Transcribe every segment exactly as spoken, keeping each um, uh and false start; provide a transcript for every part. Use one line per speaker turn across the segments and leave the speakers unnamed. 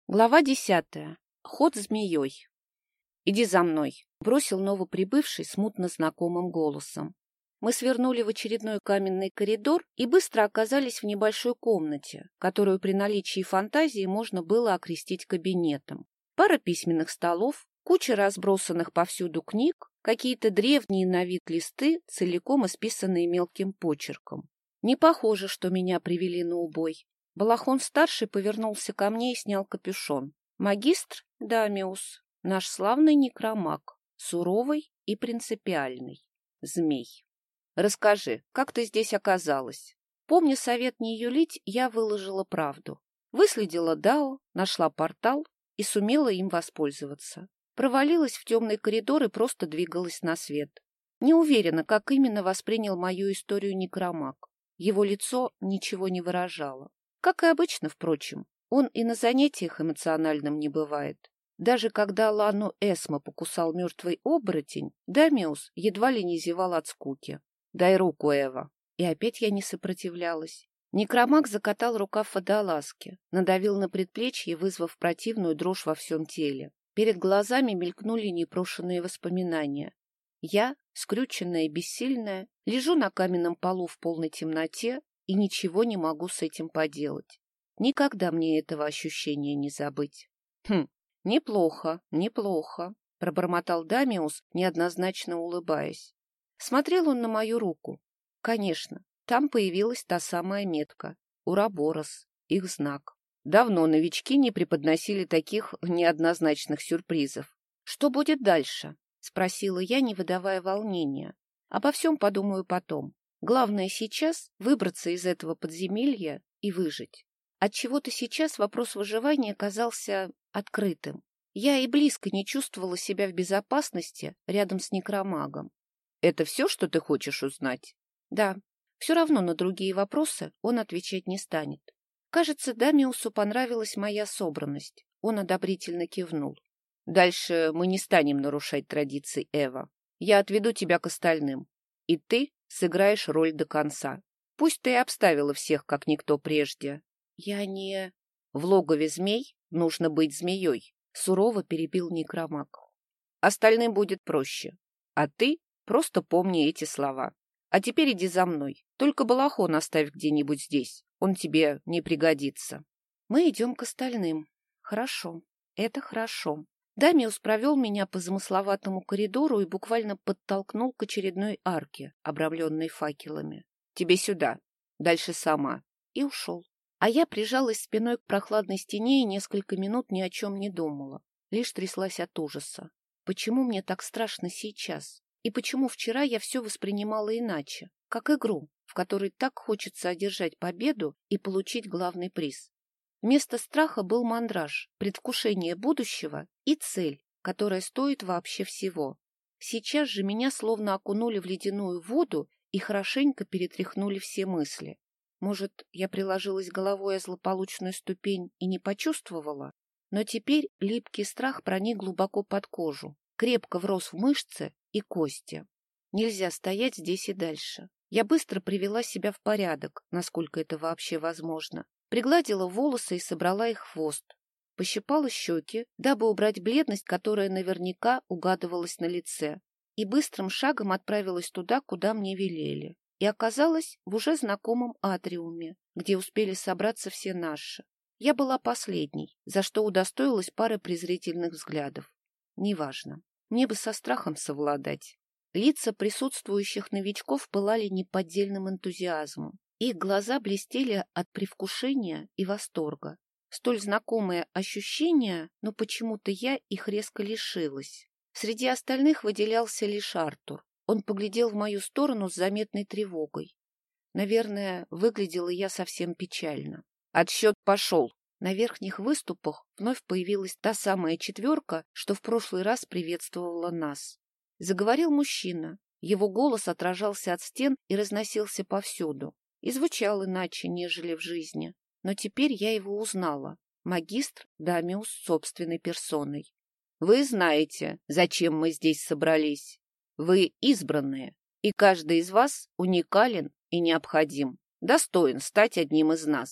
Глава десятая. Ход змеей. «Иди за мной», — бросил новоприбывший смутно знакомым голосом. Мы свернули в очередной каменный коридор и быстро оказались в небольшой комнате, которую при наличии фантазии можно было окрестить кабинетом. Пара письменных столов, куча разбросанных повсюду книг, какие-то древние на вид листы, целиком исписанные мелким почерком. Не похоже, что меня привели на убой. Балахон-старший повернулся ко мне и снял капюшон. Магистр Дамиус, наш славный некромаг, суровый и принципиальный. Змей. Расскажи, как ты здесь оказалась? Помня совет не юлить, я выложила правду. Выследила Дао, нашла портал и сумела им воспользоваться. Провалилась в темный коридор и просто двигалась на свет. Не уверена, как именно воспринял мою историю некромаг. Его лицо ничего не выражало. Как и обычно, впрочем, он и на занятиях эмоциональным не бывает. Даже когда Лану Эсма покусал мертвый оборотень, Дамиус едва ли не зевал от скуки. «Дай руку, Эва». И опять я не сопротивлялась. Некромаг закатал рукав водолазки, надавил на предплечье, вызвав противную дрожь во всем теле. Перед глазами мелькнули непрошенные воспоминания. Я, скрюченная и бессильная, лежу на каменном полу в полной темноте и ничего не могу с этим поделать. Никогда мне этого ощущения не забыть. Хм, неплохо, неплохо, пробормотал Дамиус, неоднозначно улыбаясь. Смотрел он на мою руку. Конечно, там появилась та самая метка. Ураборос, их знак. Давно новички не преподносили таких неоднозначных сюрпризов. Что будет дальше? Спросила я, не выдавая волнения. Обо всем подумаю потом. Главное сейчас выбраться из этого подземелья и выжить. Отчего-то сейчас вопрос выживания казался открытым. Я и близко не чувствовала себя в безопасности рядом с некромагом. Это все, что ты хочешь узнать? Да. Все равно на другие вопросы он отвечать не станет. Кажется, Дамиусу понравилась моя собранность. Он одобрительно кивнул. Дальше мы не станем нарушать традиции, Эва. Я отведу тебя к остальным. И ты сыграешь роль до конца. Пусть ты и обставила всех, как никто прежде. Я не... В логове змей нужно быть змеей, сурово перебил некромаг. Остальным будет проще. А ты просто помни эти слова. А теперь иди за мной. Только балахон оставь где-нибудь здесь. Он тебе не пригодится. Мы идем к остальным. Хорошо. Это хорошо. Дамиус провел меня по замысловатому коридору и буквально подтолкнул к очередной арке, обрамленной факелами. «Тебе сюда, дальше сама». И ушел. А я прижалась спиной к прохладной стене и несколько минут ни о чем не думала. Лишь тряслась от ужаса. Почему мне так страшно сейчас? И почему вчера я все воспринимала иначе? Как игру, в которой так хочется одержать победу и получить главный приз. Вместо страха был мандраж, предвкушение будущего и цель, которая стоит вообще всего. Сейчас же меня словно окунули в ледяную воду и хорошенько перетряхнули все мысли. Может, я приложилась головой о злополучную ступень и не почувствовала? Но теперь липкий страх проник глубоко под кожу, крепко врос в мышцы и кости. Нельзя стоять здесь и дальше. Я быстро привела себя в порядок, насколько это вообще возможно. Пригладила волосы и собрала их в хвост. Пощипала щеки, дабы убрать бледность, которая наверняка угадывалась на лице, и быстрым шагом отправилась туда, куда мне велели. И оказалась в уже знакомом атриуме, где успели собраться все наши. Я была последней, за что удостоилась пары презрительных взглядов. Неважно. Мне бы со страхом совладать. Лица присутствующих новичков пылали неподдельным энтузиазмом. Их глаза блестели от предвкушения и восторга. Столь знакомые ощущения, но почему-то я их резко лишилась. Среди остальных выделялся лишь Артур. Он поглядел в мою сторону с заметной тревогой. Наверное, выглядела я совсем печально. Отсчет пошел. На верхних выступах вновь появилась та самая четверка, что в прошлый раз приветствовала нас. Заговорил мужчина. Его голос отражался от стен и разносился повсюду. И звучал иначе, нежели в жизни. Но теперь я его узнала. Магистр Дамиус собственной персоной. Вы знаете, зачем мы здесь собрались. Вы избранные, и каждый из вас уникален и необходим, достоин стать одним из нас.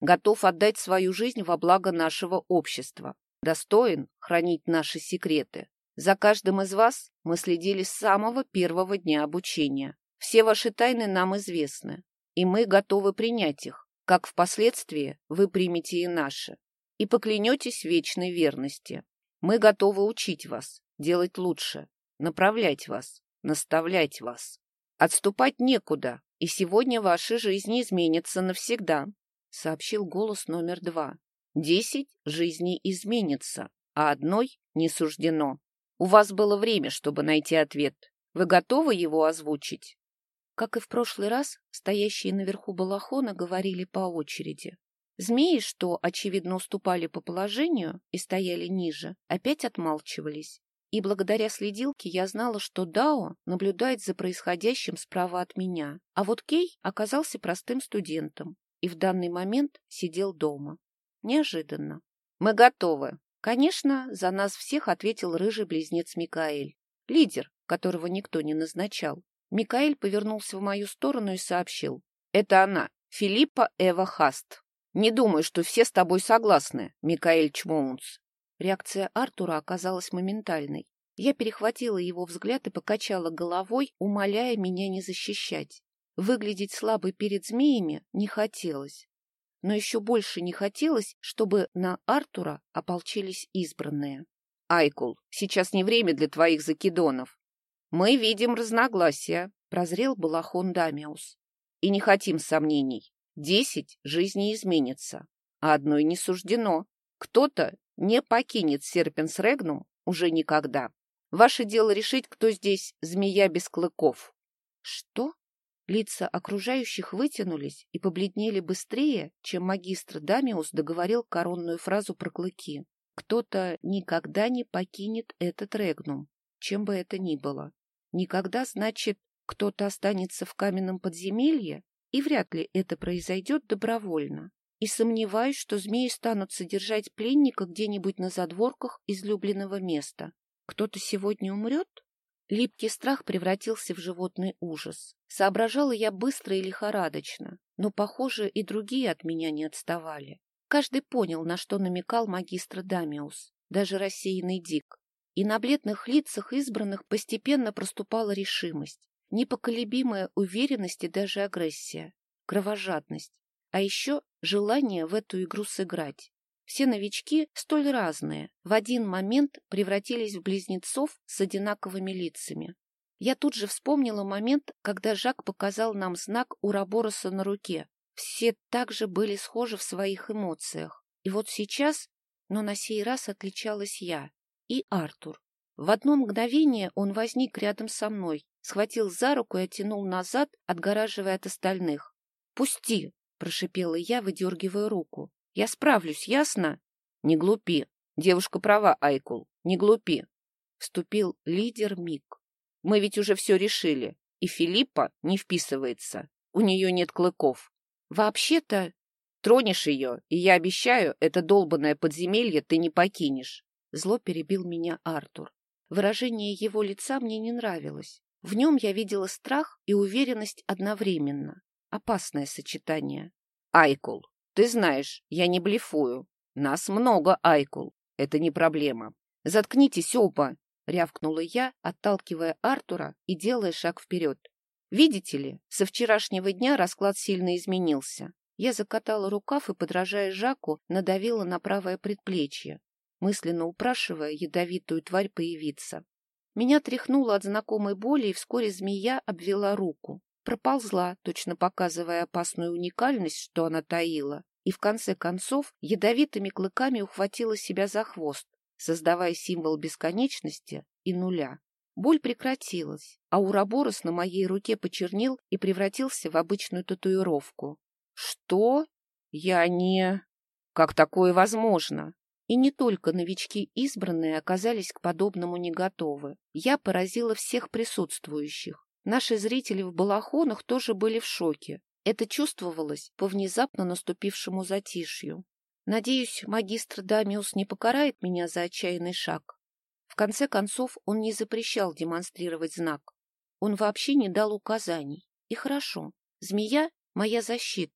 готов отдать свою жизнь во благо нашего общества, достоин хранить наши секреты. За каждым из вас мы следили с самого первого дня обучения. Все ваши тайны нам известны, и мы готовы принять их, как впоследствии вы примете и наши, и поклянетесь в вечной верности. Мы готовы учить вас, делать лучше, направлять вас, наставлять вас. Отступать некуда, и сегодня ваши жизни изменятся навсегда, сообщил голос номер два. Десять жизней изменится, а одной не суждено. У вас было время, чтобы найти ответ. Вы готовы его озвучить? Как и в прошлый раз, стоящие наверху балахона говорили по очереди. Змеи, что, очевидно, уступали по положению и стояли ниже, опять отмалчивались. И благодаря следилке я знала, что Дао наблюдает за происходящим справа от меня, а вот Кей оказался простым студентом и в данный момент сидел дома. Неожиданно. «Мы готовы». Конечно, за нас всех ответил рыжий близнец Микаэль, лидер, которого никто не назначал. Микаэль повернулся в мою сторону и сообщил. «Это она, Филиппа Эва Хаст. Не думаю, что все с тобой согласны, Микаэль Чмоунс». Реакция Артура оказалась моментальной. Я перехватила его взгляд и покачала головой, умоляя меня не защищать. Выглядеть слабой перед змеями не хотелось. Но еще больше не хотелось, чтобы на Артура ополчились избранные. «Айкул, сейчас не время для твоих закидонов. Мы видим разногласия», — прозрел балахон Дамиус. «И не хотим сомнений. Десять жизней изменится, а одной не суждено. Кто-то не покинет Серпенс Регнум уже никогда. Ваше дело решить, кто здесь змея без клыков». «Что?» Лица окружающих вытянулись и побледнели быстрее, чем магистр Дамиус договорил коронную фразу про клыки. Кто-то никогда не покинет этот регнум, чем бы это ни было. Никогда, значит, кто-то останется в каменном подземелье, и вряд ли это произойдет добровольно. И сомневаюсь, что змеи станут содержать пленника где-нибудь на задворках излюбленного места. Кто-то сегодня умрет? Липкий страх превратился в животный ужас. Соображала я быстро и лихорадочно, но, похоже, и другие от меня не отставали. Каждый понял, на что намекал магистр Дамиус, даже рассеянный Дик. И на бледных лицах избранных постепенно проступала решимость, непоколебимая уверенность и даже агрессия, кровожадность, а еще желание в эту игру сыграть. Все новички, столь разные, в один момент превратились в близнецов с одинаковыми лицами. Я тут же вспомнила момент, когда Жак показал нам знак Урабороса на руке. Все также были схожи в своих эмоциях. И вот сейчас, но на сей раз отличалась я и Артур. В одно мгновение он возник рядом со мной, схватил за руку и оттянул назад, отгораживая от остальных. «Пусти!» – прошипела я, выдергивая руку. «Я справлюсь, ясно?» «Не глупи. Девушка права, Айкул. Не глупи», — вступил лидер Мик. «Мы ведь уже все решили, и Филиппа не вписывается. У нее нет клыков. Вообще-то тронешь ее, и я обещаю, это долбанное подземелье ты не покинешь». Зло перебил меня Артур. Выражение его лица мне не нравилось. В нем я видела страх и уверенность одновременно. Опасное сочетание. «Айкул, ты знаешь, я не блефую. Нас много, Айкул. Это не проблема. Заткнитесь оба!» — рявкнула я, отталкивая Артура и делая шаг вперед. Видите ли, со вчерашнего дня расклад сильно изменился. Я закатала рукав и, подражая Жаку, надавила на правое предплечье, мысленно упрашивая ядовитую тварь появиться. Меня тряхнуло от знакомой боли, и вскоре змея обвела руку. Проползла, точно показывая опасную уникальность, что она таила, и в конце концов ядовитыми клыками ухватила себя за хвост, создавая символ бесконечности и нуля. Боль прекратилась, а Ураборос на моей руке почернел и превратился в обычную татуировку. Что? Я не... Как такое возможно? И не только новички избранные оказались к подобному не готовы. Я поразила всех присутствующих. Наши зрители в балахонах тоже были в шоке. Это чувствовалось по внезапно наступившему затишью. Надеюсь, магистр Дамиус не покарает меня за отчаянный шаг. В конце концов, он не запрещал демонстрировать знак. Он вообще не дал указаний. И хорошо. Змея — моя защита.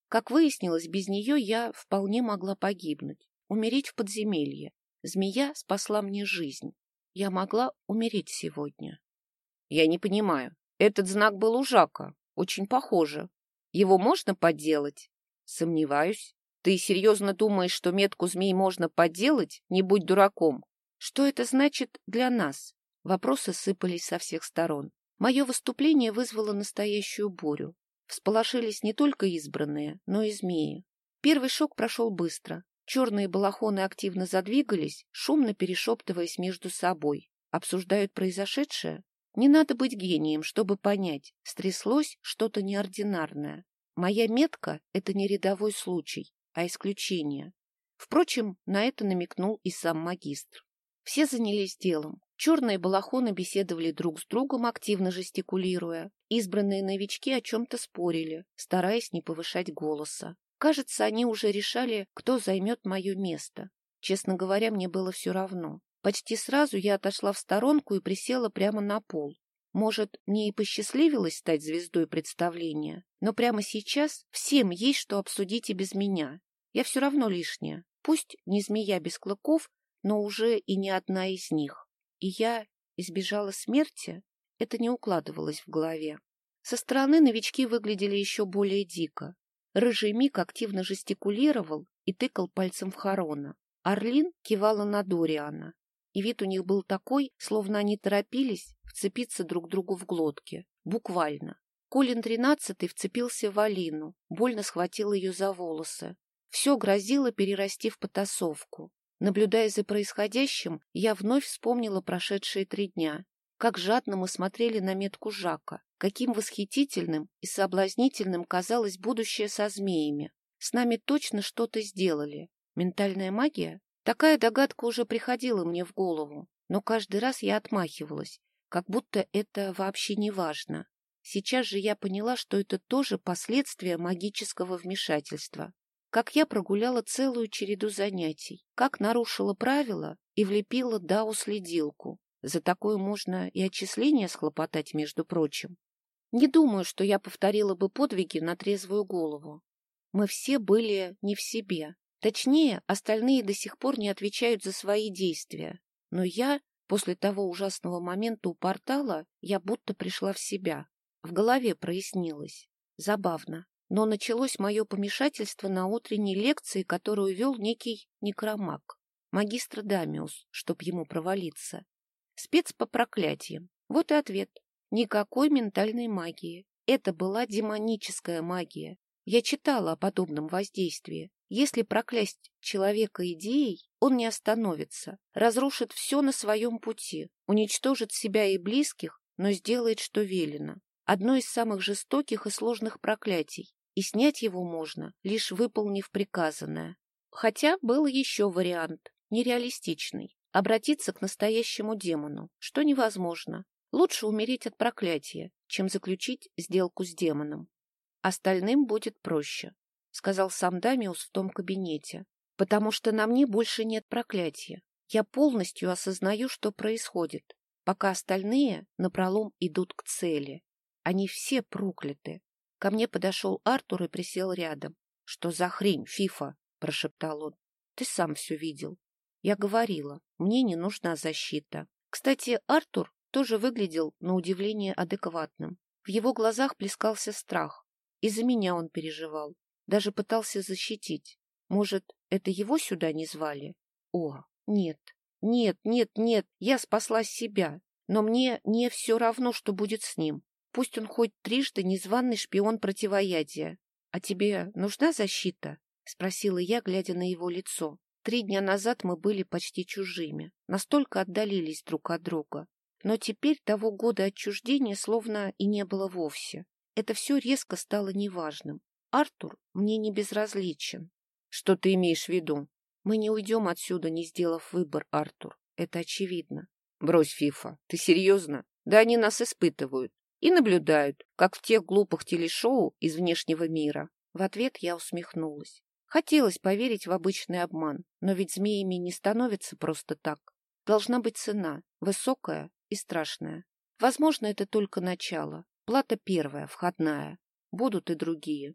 Как выяснилось, без нее я вполне могла погибнуть, умереть в подземелье. Змея спасла мне жизнь. Я могла умереть сегодня. Я не понимаю. Этот знак был у Жака. Очень похоже. Его можно подделать? Сомневаюсь. Ты серьезно думаешь, что метку змей можно подделать? Не будь дураком. Что это значит для нас? Вопросы сыпались со всех сторон. Мое выступление вызвало настоящую бурю. Всполошились не только избранные, но и змеи. Первый шок прошел быстро. Черные балахоны активно задвигались, шумно перешептываясь между собой. Обсуждают произошедшее? Не надо быть гением, чтобы понять, стряслось что-то неординарное. Моя метка — это не рядовой случай, а исключение. Впрочем, на это намекнул и сам магистр. Все занялись делом. Черные балахоны беседовали друг с другом, активно жестикулируя. Избранные новички о чем-то спорили, стараясь не повышать голоса. Кажется, они уже решали, кто займет мое место. Честно говоря, мне было все равно. Почти сразу я отошла в сторонку и присела прямо на пол. Может, мне и посчастливилось стать звездой представления, но прямо сейчас всем есть что обсудить и без меня. Я все равно лишняя. Пусть не змея без клыков, но уже и не одна из них. И я избежала смерти? Это не укладывалось в голове. Со стороны новички выглядели еще более дико. Рыжий Мик активно жестикулировал и тыкал пальцем в Харона. Орлин кивала на Дориана. И вид у них был такой, словно они торопились вцепиться друг другу в глотки. Буквально. Колин тринадцатый вцепился в Алину, больно схватил ее за волосы. Все грозило перерасти в потасовку. Наблюдая за происходящим, я вновь вспомнила прошедшие три дня. Как жадно мы смотрели на метку Жака, каким восхитительным и соблазнительным казалось будущее со змеями. С нами точно что-то сделали. Ментальная магия? Такая догадка уже приходила мне в голову, но каждый раз я отмахивалась, как будто это вообще не важно. Сейчас же я поняла, что это тоже последствия магического вмешательства. Как я прогуляла целую череду занятий, как нарушила правила и влепила Дау-следилку. За такое можно и отчисления схлопотать, между прочим. Не думаю, что я повторила бы подвиги на трезвую голову. Мы все были не в себе. Точнее, остальные до сих пор не отвечают за свои действия. Но я, после того ужасного момента у портала, я будто пришла в себя. В голове прояснилось. Забавно. Но началось мое помешательство на утренней лекции, которую вел некий некромаг. Магистр Дамиус, чтоб ему провалиться. Спец по проклятиям. Вот и ответ. Никакой ментальной магии. Это была демоническая магия. Я читала о подобном воздействии. Если проклясть человека идеей, он не остановится, разрушит все на своем пути, уничтожит себя и близких, но сделает, что велено. Одно из самых жестоких и сложных проклятий, и снять его можно, лишь выполнив приказанное. Хотя был еще вариант, нереалистичный, обратиться к настоящему демону, что невозможно. Лучше умереть от проклятия, чем заключить сделку с демоном. Остальным будет проще, сказал сам Дамиус в том кабинете, потому что на мне больше нет проклятия. Я полностью осознаю, что происходит, пока остальные напролом идут к цели. Они все прокляты. Ко мне подошел Артур и присел рядом. — Что за хрень, Фифа? — прошептал он. — Ты сам все видел. Я говорила, мне не нужна защита. Кстати, Артур тоже выглядел, на удивление, адекватным. В его глазах плескался страх. И за меня он переживал. Даже пытался защитить. Может, это его сюда не звали? О, нет, нет, нет, нет, я спасла себя. Но мне не все равно, что будет с ним. Пусть он хоть трижды незваный шпион противоядия. — А тебе нужна защита? — спросила я, глядя на его лицо. Три дня назад мы были почти чужими, настолько отдалились друг от друга. Но теперь того года отчуждения словно и не было вовсе. Это все резко стало неважным. Артур мне не безразличен. — Что ты имеешь в виду? — Мы не уйдем отсюда, не сделав выбор, Артур. Это очевидно. — Брось, Фифа, ты серьезно? Да они нас испытывают. И наблюдают, как в тех глупых телешоу из внешнего мира. В ответ я усмехнулась. Хотелось поверить в обычный обман, но ведь змеями не становятся просто так. Должна быть цена, высокая и страшная. Возможно, это только начало. Плата первая, входная. Будут и другие.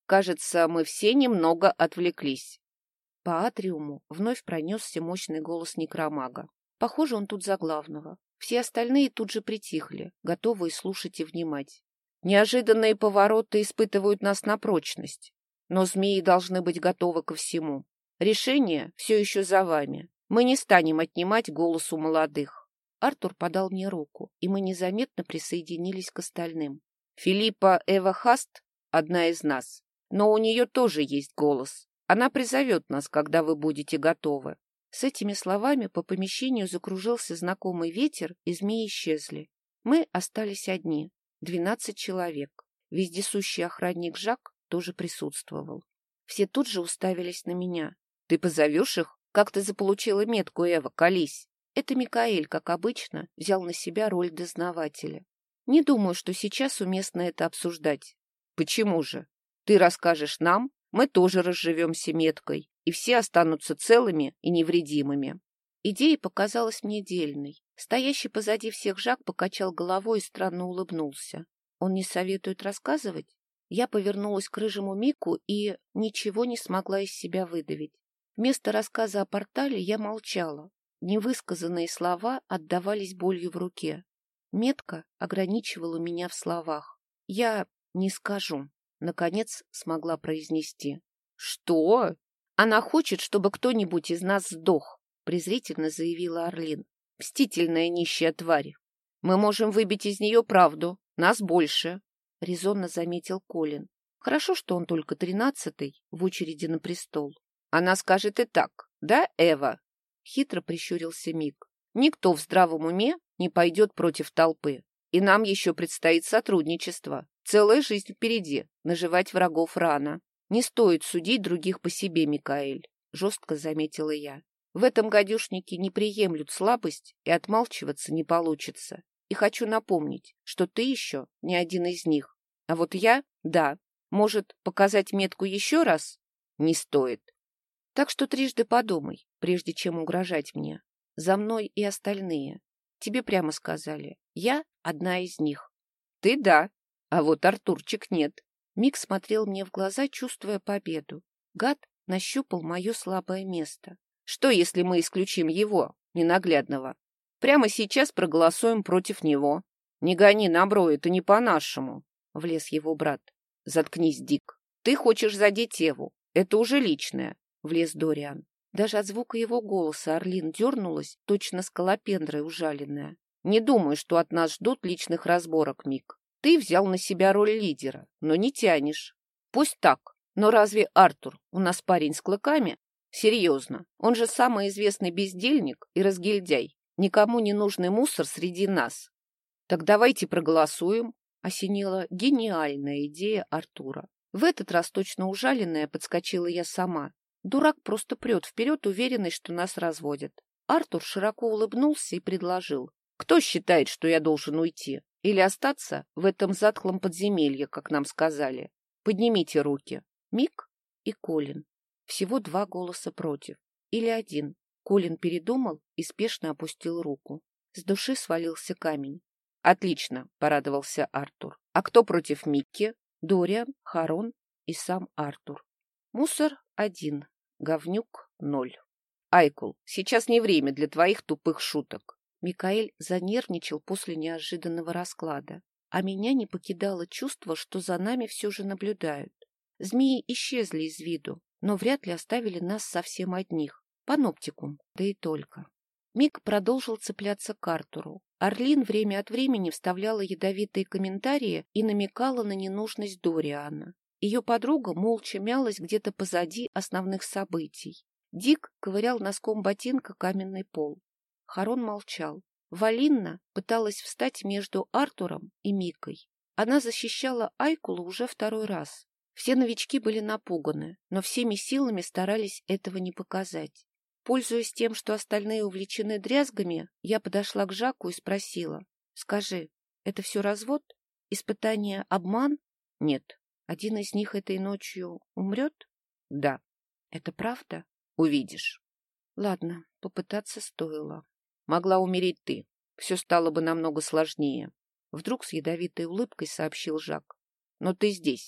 кажется, мы все немного отвлеклись. По атриуму вновь пронесся мощный голос некромага. Похоже, он тут за главного. Все остальные тут же притихли, готовые слушать и внимать. Неожиданные повороты испытывают нас на прочность, но змеи должны быть готовы ко всему. Решение все еще за вами. Мы не станем отнимать голос у молодых. Артур подал мне руку, и мы незаметно присоединились к остальным. Филиппа Эва Хаст — одна из нас, но у нее тоже есть голос. Она призовет нас, когда вы будете готовы. С этими словами по помещению закружился знакомый ветер, и змеи исчезли. Мы остались одни, двенадцать человек. Вездесущий охранник Жак тоже присутствовал. Все тут же уставились на меня. «Ты позовешь их? Как ты заполучила метку, Эва? Колись!» Это Микаэль, как обычно, взял на себя роль дознавателя. Не думаю, что сейчас уместно это обсуждать. Почему же? Ты расскажешь нам, мы тоже разживемся меткой, и все останутся целыми и невредимыми. Идея показалась мне дельной. Стоящий позади всех Жак покачал головой и странно улыбнулся. Он не советует рассказывать? Я повернулась к рыжему Мику и ничего не смогла из себя выдавить. Вместо рассказа о портале я молчала. Невысказанные слова отдавались болью в руке. Метка ограничивала меня в словах. Я не скажу. Наконец смогла произнести. «Что? Она хочет, чтобы кто-нибудь из нас сдох», презрительно заявила Орлин. «Мстительная нищая тварь. Мы можем выбить из нее правду. Нас больше», резонно заметил Колин. Хорошо, что он только тринадцатый в очереди на престол. «Она скажет и так, да, Эва?» Хитро прищурился Мик. «Никто в здравом уме не пойдет против толпы. И нам еще предстоит сотрудничество. Целая жизнь впереди. Наживать врагов рано. Не стоит судить других по себе, Микаэль», — жестко заметила я. «В этом гадюшнике не приемлют слабость, и отмалчиваться не получится. И хочу напомнить, что ты еще не один из них. А вот я — да. Может, показать метку еще раз? Не стоит. Так что трижды подумай, прежде чем угрожать мне. За мной и остальные. Тебе прямо сказали, я одна из них». «Ты да, а вот Артурчик нет». Мик смотрел мне в глаза, чувствуя победу. Гад нащупал мое слабое место. «Что, если мы исключим его, ненаглядного? Прямо сейчас проголосуем против него. Не гони на бро, это не по-нашему», — влез его брат. «Заткнись, Дик. Ты хочешь задеть Еву. Это уже личное», — влез Дориан. Даже от звука его голоса Орлин дернулась, точно скалопендрой ужаленная. «Не думаю, что от нас ждут личных разборок, Мик. Ты взял на себя роль лидера, но не тянешь. Пусть так, но разве Артур у нас парень с клыками? Серьезно, он же самый известный бездельник и разгильдяй. Никому не нужный мусор среди нас. Так давайте проголосуем», — осенила гениальная идея Артура. В этот раз точно ужаленная подскочила я сама. Дурак просто прет вперед, уверенный, что нас разводят. Артур широко улыбнулся и предложил. «Кто считает, что я должен уйти? Или остаться в этом затхлом подземелье, как нам сказали? Поднимите руки». Мик и Колин. Всего два голоса против. Или один. Колин передумал и спешно опустил руку. С души свалился камень. «Отлично», — порадовался Артур. «А кто против Микки?» Дориан, Харон и сам Артур. Мусор один, говнюк ноль. «Айкул, сейчас не время для твоих тупых шуток». Микаэль занервничал после неожиданного расклада, а меня не покидало чувство, что за нами все же наблюдают. Змеи исчезли из виду, но вряд ли оставили нас совсем одних. Паноптикум, да и только. Мик продолжил цепляться к Артуру. Орлин время от времени вставляла ядовитые комментарии и намекала на ненужность Дориана. Ее подруга молча мялась где-то позади основных событий. Дик ковырял носком ботинка каменный пол. Харон молчал. Валинна пыталась встать между Артуром и Микой. Она защищала Айкула уже второй раз. Все новички были напуганы, но всеми силами старались этого не показать. Пользуясь тем, что остальные увлечены дрязгами, я подошла к Жаку и спросила. «Скажи, это все развод? Испытание обман?» «Нет». «Один из них этой ночью умрет?» «Да». «Это правда?» «Увидишь». «Ладно, попытаться стоило». «Могла умереть ты. Все стало бы намного сложнее». Вдруг с ядовитой улыбкой сообщил Жак. «Но ты здесь.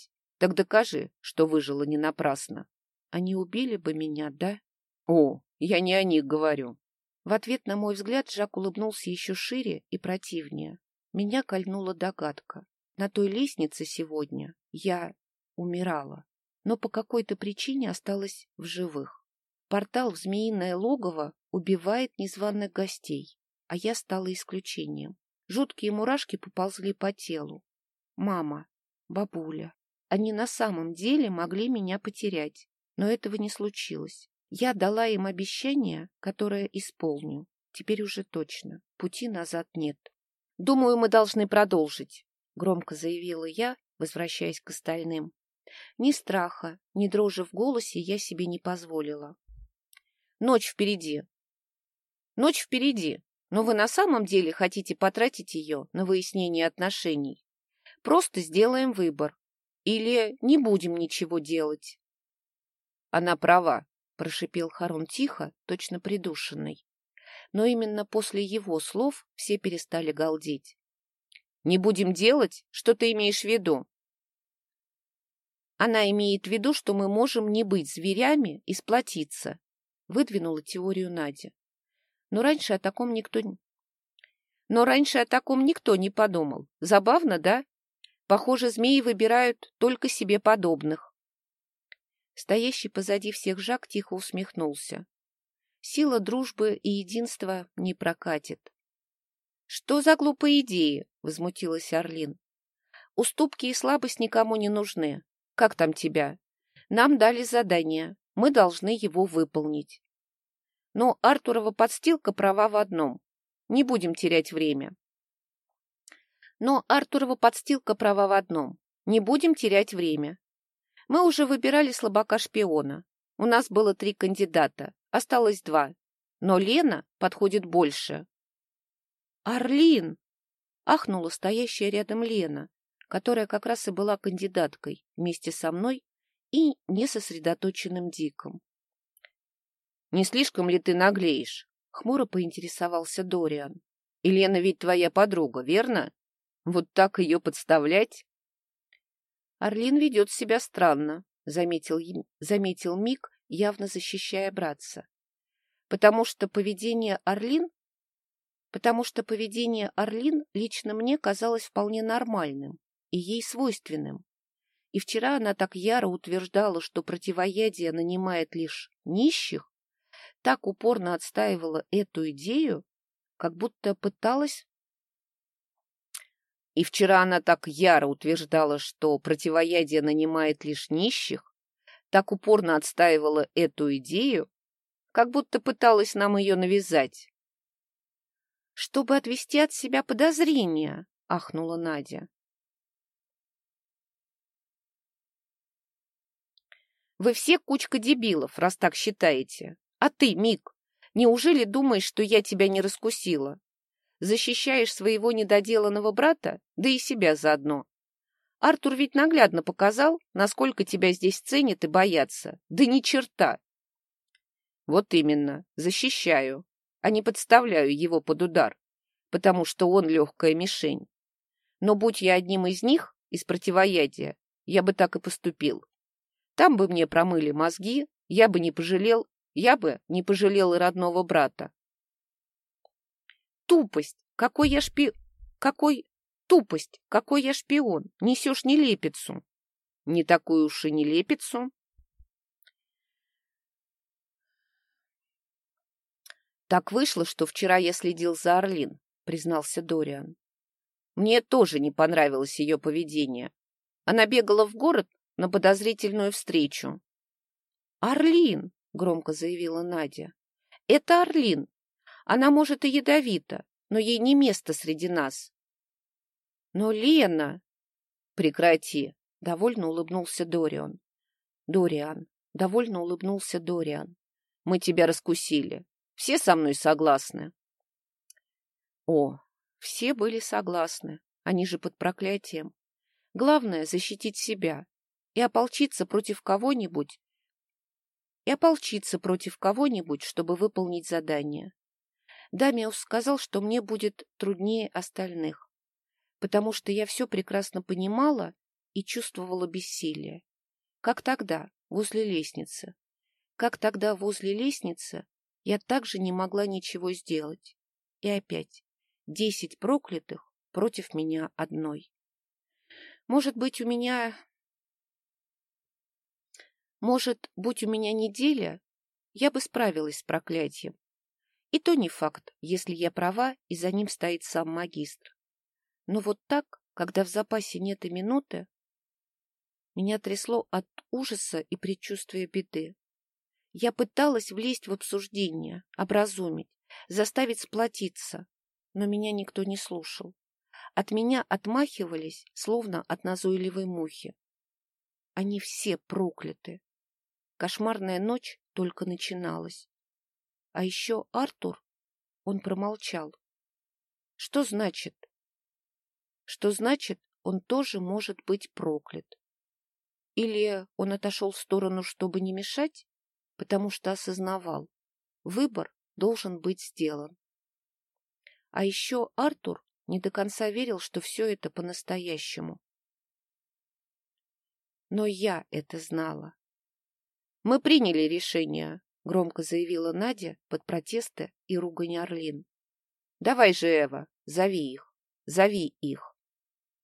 Так докажи, что выжила не напрасно. Они убили бы меня, да? О, я не о них говорю. В ответ на мой взгляд Жак улыбнулся еще шире и противнее. Меня кольнула догадка. На той лестнице сегодня я умирала, но по какой-то причине осталась в живых. Портал в Змеиное логово убивает незваных гостей, а я стала исключением. Жуткие мурашки поползли по телу. Мама, бабуля, они на самом деле могли меня потерять, но этого не случилось. Я дала им обещание, которое исполню. Теперь уже точно. Пути назад нет. «Думаю, мы должны продолжить», — громко заявила я, возвращаясь к остальным. Ни страха, ни дрожи в голосе я себе не позволила. «Ночь впереди. Ночь впереди. Но вы на самом деле хотите потратить ее на выяснение отношений? Просто сделаем выбор. Или не будем ничего делать?» «Она права», — прошипел Харун тихо, точно придушенный. Но именно после его слов все перестали галдеть. «Не будем делать? Что ты имеешь в виду?» «Она имеет в виду, что мы можем не быть зверями и сплотиться», — выдвинула теорию Надя. Но раньше о таком никто... Но раньше о таком никто не подумал. Забавно, да? Похоже, змеи выбирают только себе подобных. Стоящий позади всех Жак тихо усмехнулся. Сила дружбы и единства не прокатит. — Что за глупые идеи? — возмутилась Орлин. — Уступки и слабость никому не нужны. Как там тебя? Нам дали задание. Мы должны его выполнить. Но Артурова подстилка права в одном. Не будем терять время. Но Артурова подстилка права в одном. Не будем терять время. Мы уже выбирали слабака-шпиона. У нас было три кандидата. Осталось два. Но Лена подходит больше. «Орлин!» — ахнула стоящая рядом Лена, которая как раз и была кандидаткой вместе со мной и несосредоточенным Диком. «Не слишком ли ты наглеешь?» — хмуро поинтересовался Дориан. «И Лена ведь твоя подруга, верно? Вот так ее подставлять?» «Орлин ведет себя странно», — заметил, заметил Мик, явно защищая братца. «Потому что поведение Орлин, потому что поведение Орлин лично мне казалось вполне нормальным и ей свойственным. И вчера она так яро утверждала, что противоядие нанимает лишь нищих, так упорно отстаивала эту идею, как будто пыталась... И вчера она так яро утверждала, что противоядие нанимает лишь нищих, так упорно отстаивала эту идею, как будто пыталась нам ее навязать. — Чтобы отвести от себя подозрения, — ахнула Надя. — Вы все кучка дебилов, раз так считаете. А ты, Мик, неужели думаешь, что я тебя не раскусила? Защищаешь своего недоделанного брата, да и себя заодно. Артур ведь наглядно показал, насколько тебя здесь ценят и боятся. Да ни черта. Вот именно, защищаю, а не подставляю его под удар, потому что он легкая мишень. Но будь я одним из них, из противоядия, я бы так и поступил. Там бы мне промыли мозги, я бы не пожалел, я бы не пожалел и родного брата. Тупость! Какой я шпи... Какой... Тупость! Какой я шпион! Несешь нелепицу! Не такую уж и нелепицу. Так вышло, что вчера я следил за Орлин, признался Дориан. Мне тоже не понравилось ее поведение. Она бегала в город на подозрительную встречу. «Орлин!» — громко заявила Надя. «Это Орлин! Она, может, и ядовита, но ей не место среди нас». «Но Лена...» «Прекрати!» — довольно улыбнулся Дориан. «Дориан!» — довольно улыбнулся Дориан. «Мы тебя раскусили. Все со мной согласны?» О, все были согласны. Они же под проклятием. Главное — защитить себя и ополчиться против кого-нибудь, и ополчиться против кого-нибудь, чтобы выполнить задание. Дамиус сказал, что мне будет труднее остальных, потому что я все прекрасно понимала и чувствовала бессилие. Как тогда, возле лестницы. Как тогда возле лестницы я также не могла ничего сделать. И опять десять проклятых против меня одной. Может быть, у меня... Может, будь у меня неделя, я бы справилась с проклятием. И то не факт, если я права, и за ним стоит сам магистр. Но вот так, когда в запасе нет и минуты, меня трясло от ужаса и предчувствия беды. Я пыталась влезть в обсуждение, образумить, заставить сплотиться, но меня никто не слушал. От меня отмахивались, словно от назойливой мухи. Они все прокляты. Кошмарная ночь только начиналась. А еще Артур, он промолчал. Что значит? Что значит, он тоже может быть проклят? Или он отошел в сторону, чтобы не мешать, потому что осознавал, выбор должен быть сделан. А еще Артур не до конца верил, что все это по-настоящему. Но я это знала. «Мы приняли решение», — громко заявила Надя под протесты и ругань Орлин. «Давай же, Эва, зови их, зови их».